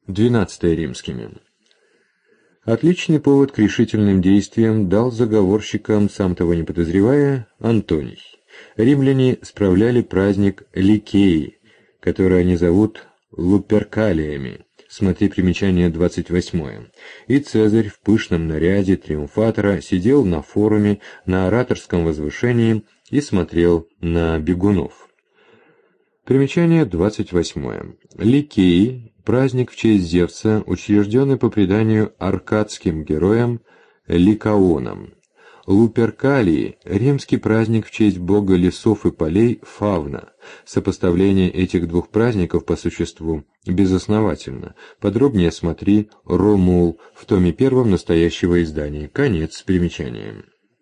12 римскими. Отличный повод к решительным действиям дал заговорщикам, сам того не подозревая, Антоний. Римляне справляли праздник Ликеи, который они зовут Луперкалиями, смотри примечание 28. И Цезарь в пышном наряде триумфатора сидел на форуме на ораторском возвышении и смотрел на бегунов. Примечание 28. Ликеи – праздник в честь Зевса, учрежденный по преданию аркадским героем Ликаоном. Луперкалии – римский праздник в честь бога лесов и полей Фавна. Сопоставление этих двух праздников по существу безосновательно. Подробнее смотри Ромул в томе 1 настоящего издания. Конец примечания.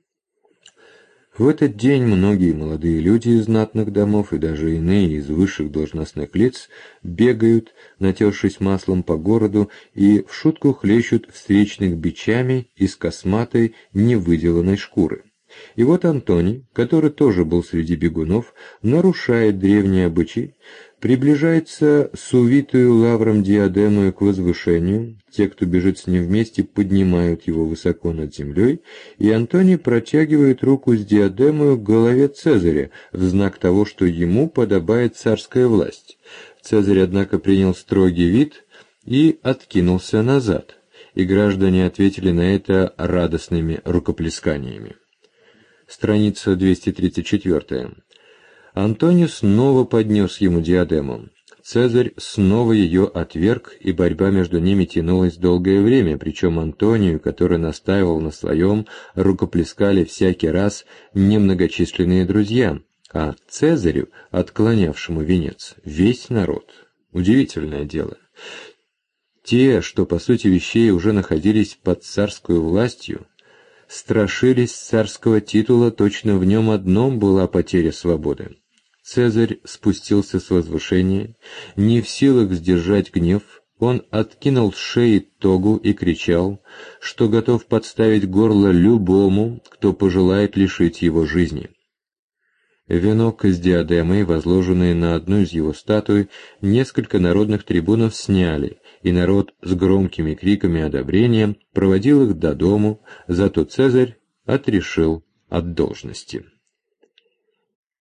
В этот день многие молодые люди из знатных домов и даже иные из высших должностных лиц бегают, натершись маслом по городу, и в шутку хлещут встречных бичами из косматой невыделанной шкуры. И вот Антоний, который тоже был среди бегунов, нарушает древние обычаи, приближается с увитую лавром диадемою к возвышению, те, кто бежит с ним вместе, поднимают его высоко над землей, и Антоний протягивает руку с диадемою к голове Цезаря в знак того, что ему подобает царская власть. Цезарь, однако, принял строгий вид и откинулся назад, и граждане ответили на это радостными рукоплесканиями. Страница 234. Антоний снова поднес ему диадему. Цезарь снова ее отверг, и борьба между ними тянулась долгое время, причем Антонию, который настаивал на своем, рукоплескали всякий раз немногочисленные друзья, а Цезарю, отклонявшему венец, весь народ. Удивительное дело. Те, что по сути вещей уже находились под царской властью, страшились царского титула, точно в нем одном была потеря свободы. Цезарь спустился с возвышения, не в силах сдержать гнев, он откинул с шеи тогу и кричал, что готов подставить горло любому, кто пожелает лишить его жизни. Венок с диадемой, возложенный на одну из его статуй, несколько народных трибунов сняли, и народ с громкими криками одобрения проводил их до дому, зато Цезарь отрешил от должности.